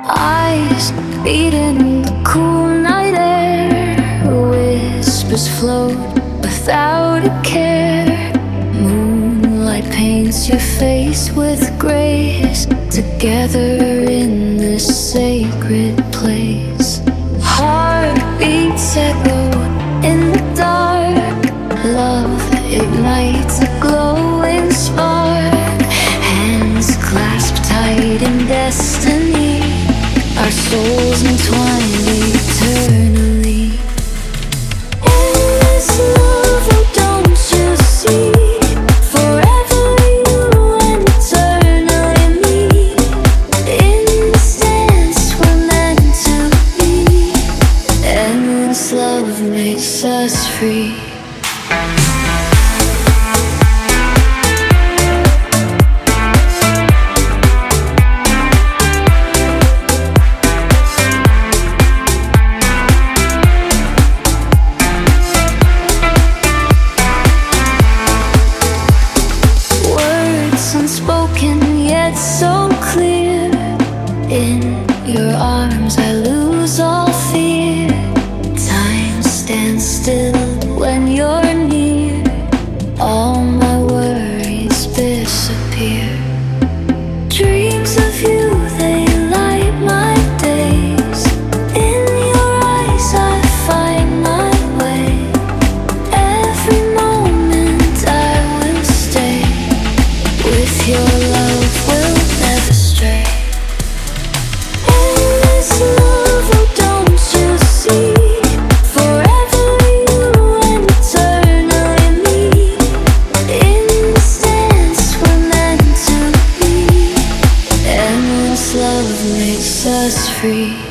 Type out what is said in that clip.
Eyes beating the cool night air. Whispers float without a care. Moonlight paints your face with grace. Together in this sacred place. Heartbeats echo in the dark. Love ignites a glowing spark. Hands clasped tight in destiny. Our souls entwined eternally. In this love, oh don't you see? Forever you and eternally me. In this dance we're meant to be. Endless love makes us free. Unspoken yet so clear. In your arms I lose all fear. Time stands still when you're near. All my worries disappear. Dreams of you, they light my days. In your eyes I find my way. Every moment I will stay. With your love we'll never stray. In this love, oh don't you see? Forever you and eternally me. In this dance we're meant to be. Endless love makes us free.